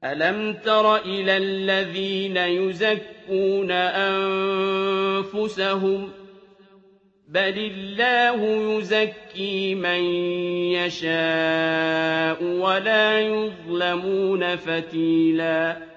أَلَمْ تَرَ إِلَى الَّذِينَ يُزَكُّونَ أَنفُسَهُم ۚ بَلِ اللَّهُ يُزَكِّي مَن يَشَاءُ وَلَا يُظْلَمُونَ فَتِيلًا